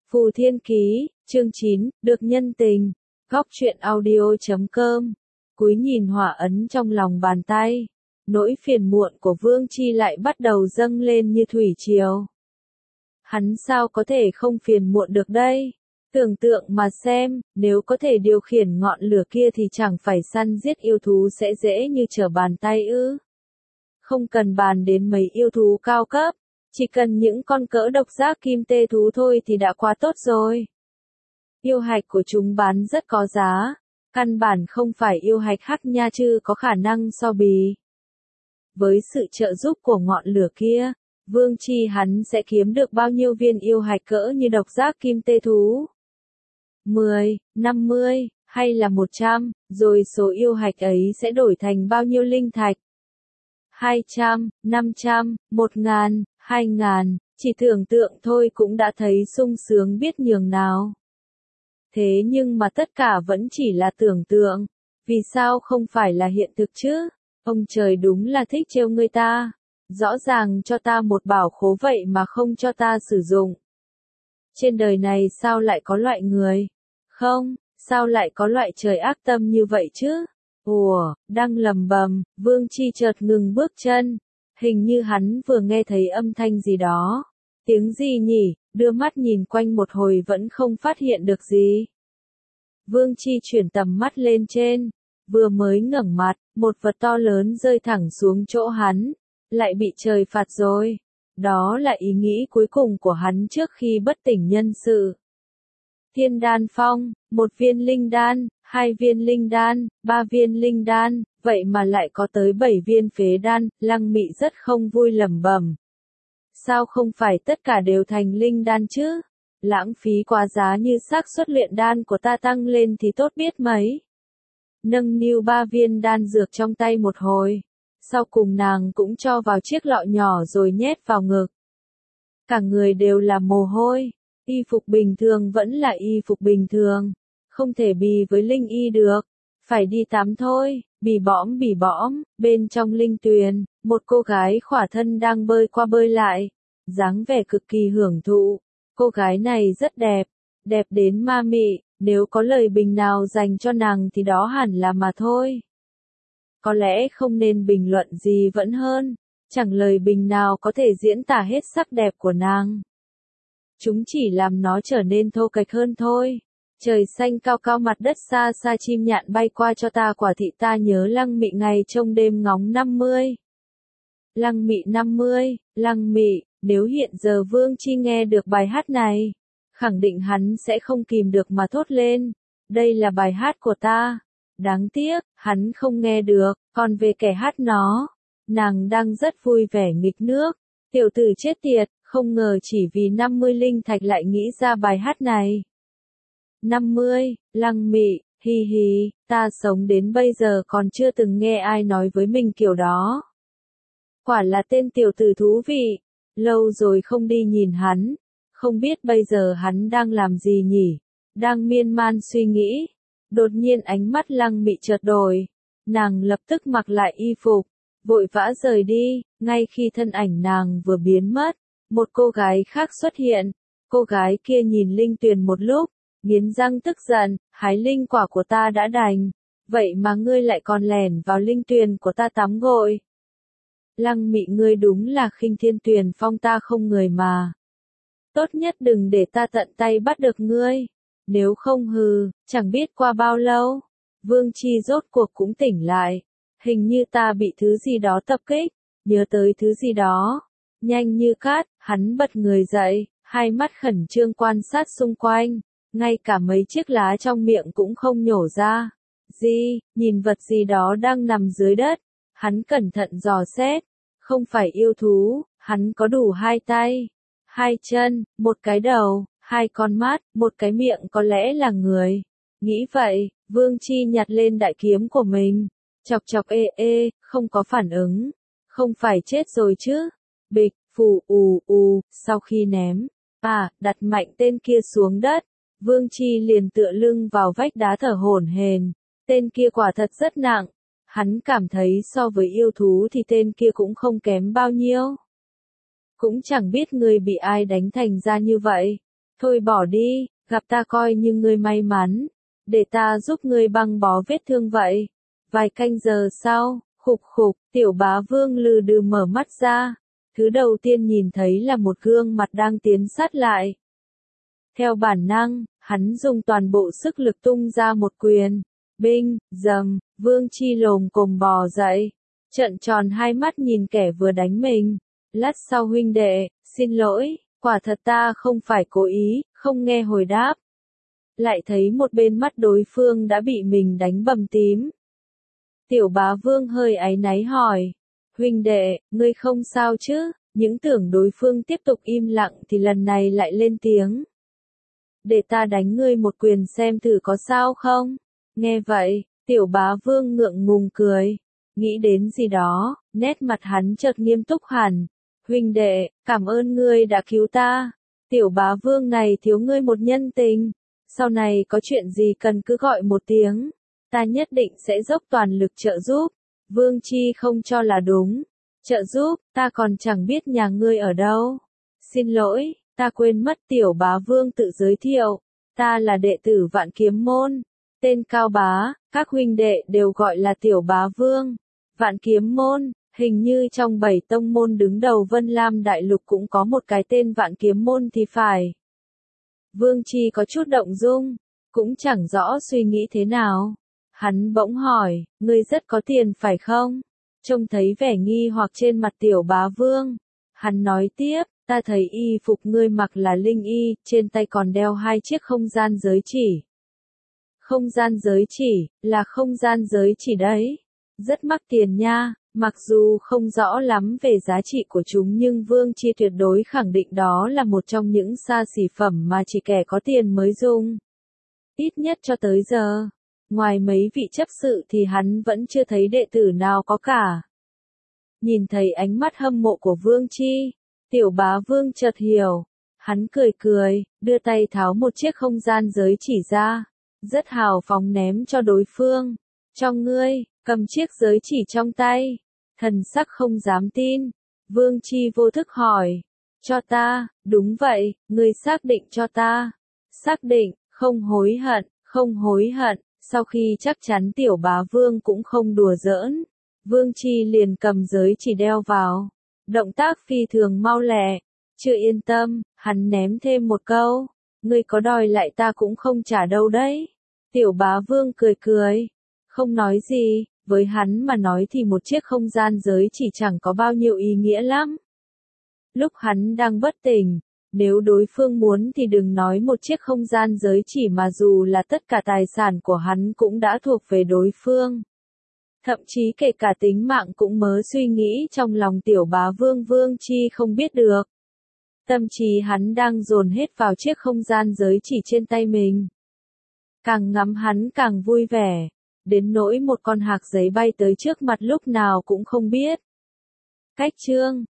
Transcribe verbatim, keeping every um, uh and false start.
Phù Thiên Ký, chương chín, được nhân tình. Góc truyện audio chấm com. Cúi nhìn hỏa ấn trong lòng bàn tay. Nỗi phiền muộn của Vương Chi lại bắt đầu dâng lên như thủy triều. Hắn sao có thể không phiền muộn được đây? Tưởng tượng mà xem, nếu có thể điều khiển ngọn lửa kia thì chẳng phải săn giết yêu thú sẽ dễ như trở bàn tay ư? Không cần bàn đến mấy yêu thú cao cấp, chỉ cần những con cỡ độc giác kim tê thú thôi thì đã quá tốt rồi. Yêu hạch của chúng bán rất có giá, căn bản không phải yêu hạch hắc nha chư có khả năng so bì. Với sự trợ giúp của ngọn lửa kia, Vương Chi hắn sẽ kiếm được bao nhiêu viên yêu hạch cỡ như độc giác kim tê thú? mười, năm mươi, hay là một trăm, rồi số yêu hạch ấy sẽ đổi thành bao nhiêu linh thạch? hai trăm, năm trăm, một ngàn, hai ngàn, chỉ tưởng tượng thôi cũng đã thấy sung sướng biết nhường nào. Thế nhưng mà tất cả vẫn chỉ là tưởng tượng, vì sao không phải là hiện thực chứ? Ông trời đúng là thích trêu người ta, rõ ràng cho ta một bảo khố vậy mà không cho ta sử dụng. Trên đời này sao lại có loại người? Không, sao lại có loại trời ác tâm như vậy chứ? Ủa, đang lầm bầm, Vương Chi chợt ngừng bước chân. Hình như hắn vừa nghe thấy âm thanh gì đó. Tiếng gì nhỉ? Đưa mắt nhìn quanh một hồi vẫn không phát hiện được gì. Vương Chi chuyển tầm mắt lên trên. Vừa mới ngẩng mặt, một vật to lớn rơi thẳng xuống chỗ hắn. Lại bị trời phạt rồi. Đó là ý nghĩ cuối cùng của hắn trước khi bất tỉnh nhân sự. Thiên đan phong, một viên linh đan, hai viên linh đan, ba viên linh đan, vậy mà lại có tới bảy viên phế đan, Lăng Mị rất không vui lẩm bẩm. Sao không phải tất cả đều thành linh đan chứ? Lãng phí quá giá như xác suất luyện đan của ta tăng lên thì tốt biết mấy. Nâng niu ba viên đan dược trong tay một hồi. Sau cùng nàng cũng cho vào chiếc lọ nhỏ rồi nhét vào ngực. Cả người đều là mồ hôi. Y phục bình thường vẫn là y phục bình thường. Không thể bì với linh y được. Phải đi tắm thôi, bì bõm bì bõm, bên trong linh tuyền, một cô gái khỏa thân đang bơi qua bơi lại. Dáng vẻ cực kỳ hưởng thụ. Cô gái này rất đẹp, đẹp đến ma mị, nếu có lời bình nào dành cho nàng thì đó hẳn là mà thôi. Có lẽ không nên bình luận gì vẫn hơn, chẳng lời bình nào có thể diễn tả hết sắc đẹp của nàng. Chúng chỉ làm nó trở nên thô kệch hơn thôi. Trời xanh cao cao mặt đất xa xa chim nhạn bay qua cho ta quả thị ta nhớ Lăng Mị ngày trong đêm ngóng năm mươi. Lăng Mị năm mươi, Lăng Mị, nếu hiện giờ Vương Chi nghe được bài hát này, khẳng định hắn sẽ không kìm được mà thốt lên. Đây là bài hát của ta. Đáng tiếc, hắn không nghe được, còn về kẻ hát nó, nàng đang rất vui vẻ nghịch nước. Tiểu tử chết tiệt, không ngờ chỉ vì năm mươi linh thạch lại nghĩ ra bài hát này. năm mươi, Lăng Mị, hi hi, ta sống đến bây giờ còn chưa từng nghe ai nói với mình kiểu đó. Quả là tên tiểu tử thú vị, lâu rồi không đi nhìn hắn, không biết bây giờ hắn đang làm gì nhỉ, đang miên man suy nghĩ. Đột nhiên ánh mắt Lăng Mị chợt đổi, nàng lập tức mặc lại y phục, vội vã rời đi, ngay khi thân ảnh nàng vừa biến mất, một cô gái khác xuất hiện, cô gái kia nhìn linh tuyền một lúc, nghiến răng tức giận, hái linh quả của ta đã đành, vậy mà ngươi lại còn lẻn vào linh tuyền của ta tắm gội. Lăng Mị ngươi đúng là khinh thiên tuyền phong ta không người mà. Tốt nhất đừng để ta tận tay bắt được ngươi. Nếu không hừ, chẳng biết qua bao lâu, Vương Chi rốt cuộc cũng tỉnh lại. Hình như ta bị thứ gì đó tập kích, nhớ tới thứ gì đó. Nhanh như cát, hắn bật người dậy, hai mắt khẩn trương quan sát xung quanh, ngay cả mấy chiếc lá trong miệng cũng không nhổ ra. Gì, nhìn vật gì đó đang nằm dưới đất, hắn cẩn thận dò xét, không phải yêu thú, hắn có đủ hai tay, hai chân, một cái đầu. Hai con mắt, một cái miệng có lẽ là người. Nghĩ vậy, Vương Chi nhặt lên đại kiếm của mình. Chọc chọc ê ê, không có phản ứng. Không phải chết rồi chứ. Bịch, phù ù ù, sau khi ném. À, đặt mạnh tên kia xuống đất. Vương Chi liền tựa lưng vào vách đá thở hổn hển. Tên kia quả thật rất nặng. Hắn cảm thấy so với yêu thú thì tên kia cũng không kém bao nhiêu. Cũng chẳng biết người bị ai đánh thành ra như vậy. Thôi bỏ đi, gặp ta coi như ngươi may mắn, để ta giúp ngươi băng bó vết thương vậy. Vài canh giờ sau, khục khục, tiểu bá vương lừ đừ mở mắt ra. Thứ đầu tiên nhìn thấy là một gương mặt đang tiến sát lại. Theo bản năng, hắn dùng toàn bộ sức lực tung ra một quyền. Binh, dầm, Vương Chi lồm cồm bò dậy. Trợn tròn hai mắt nhìn kẻ vừa đánh mình. Lát sau huynh đệ, xin lỗi, quả thật ta không phải cố ý, không nghe hồi đáp. Lại thấy một bên mắt đối phương đã bị mình đánh bầm tím. Tiểu bá vương hơi áy náy hỏi. Huynh đệ, ngươi không sao chứ? Những tưởng đối phương tiếp tục im lặng thì lần này lại lên tiếng. Để ta đánh ngươi một quyền xem thử có sao không? Nghe vậy, tiểu bá vương ngượng ngùng cười. Nghĩ đến gì đó, nét mặt hắn chợt nghiêm túc hẳn. Huynh đệ, cảm ơn ngươi đã cứu ta. Tiểu bá vương này thiếu ngươi một nhân tình. Sau này có chuyện gì cần cứ gọi một tiếng. Ta nhất định sẽ dốc toàn lực trợ giúp. Vương Chi không cho là đúng. Trợ giúp, ta còn chẳng biết nhà ngươi ở đâu. Xin lỗi, ta quên mất tiểu bá vương tự giới thiệu. Ta là đệ tử Vạn Kiếm Môn. Tên Cao Bá, các huynh đệ đều gọi là tiểu bá vương. Vạn Kiếm Môn, hình như trong bảy tông môn đứng đầu Vân Lam Đại Lục cũng có một cái tên Vạn Kiếm Môn thì phải. Vương Chi có chút động dung, cũng chẳng rõ suy nghĩ thế nào. Hắn bỗng hỏi, ngươi rất có tiền phải không? Trông thấy vẻ nghi hoặc trên mặt tiểu bá vương. Hắn nói tiếp, ta thấy y phục ngươi mặc là linh y, trên tay còn đeo hai chiếc không gian giới chỉ. Không gian giới chỉ, là không gian giới chỉ đấy. Rất mắc tiền nha, mặc dù không rõ lắm về giá trị của chúng nhưng Vương Chi tuyệt đối khẳng định đó là một trong những xa xỉ phẩm mà chỉ kẻ có tiền mới dùng. Ít nhất cho tới giờ, ngoài mấy vị chấp sự thì hắn vẫn chưa thấy đệ tử nào có cả. Nhìn thấy ánh mắt hâm mộ của Vương Chi, tiểu bá vương chợt hiểu. Hắn cười cười, đưa tay tháo một chiếc không gian giới chỉ ra. Rất hào phóng ném cho đối phương. Cho ngươi, cầm chiếc giới chỉ trong tay. Thần sắc không dám tin. Vương Chi vô thức hỏi. Cho ta, đúng vậy, ngươi xác định cho ta. Xác định, không hối hận, không hối hận. Sau khi chắc chắn tiểu bá vương cũng không đùa giỡn. Vương Chi liền cầm giới chỉ đeo vào. Động tác phi thường mau lẹ. Chưa yên tâm, hắn ném thêm một câu. Ngươi có đòi lại ta cũng không trả đâu đấy. Tiểu bá vương cười cười. Không nói gì, với hắn mà nói thì một chiếc không gian giới chỉ chẳng có bao nhiêu ý nghĩa lắm. Lúc hắn đang bất tỉnh, nếu đối phương muốn thì đừng nói một chiếc không gian giới chỉ mà dù là tất cả tài sản của hắn cũng đã thuộc về đối phương. Thậm chí kể cả tính mạng cũng mớ suy nghĩ trong lòng tiểu bá vương Vương Chi không biết được. Tâm trí hắn đang dồn hết vào chiếc không gian giới chỉ trên tay mình. Càng ngắm hắn càng vui vẻ, đến nỗi một con hạc giấy bay tới trước mặt lúc nào cũng không biết. Cách chương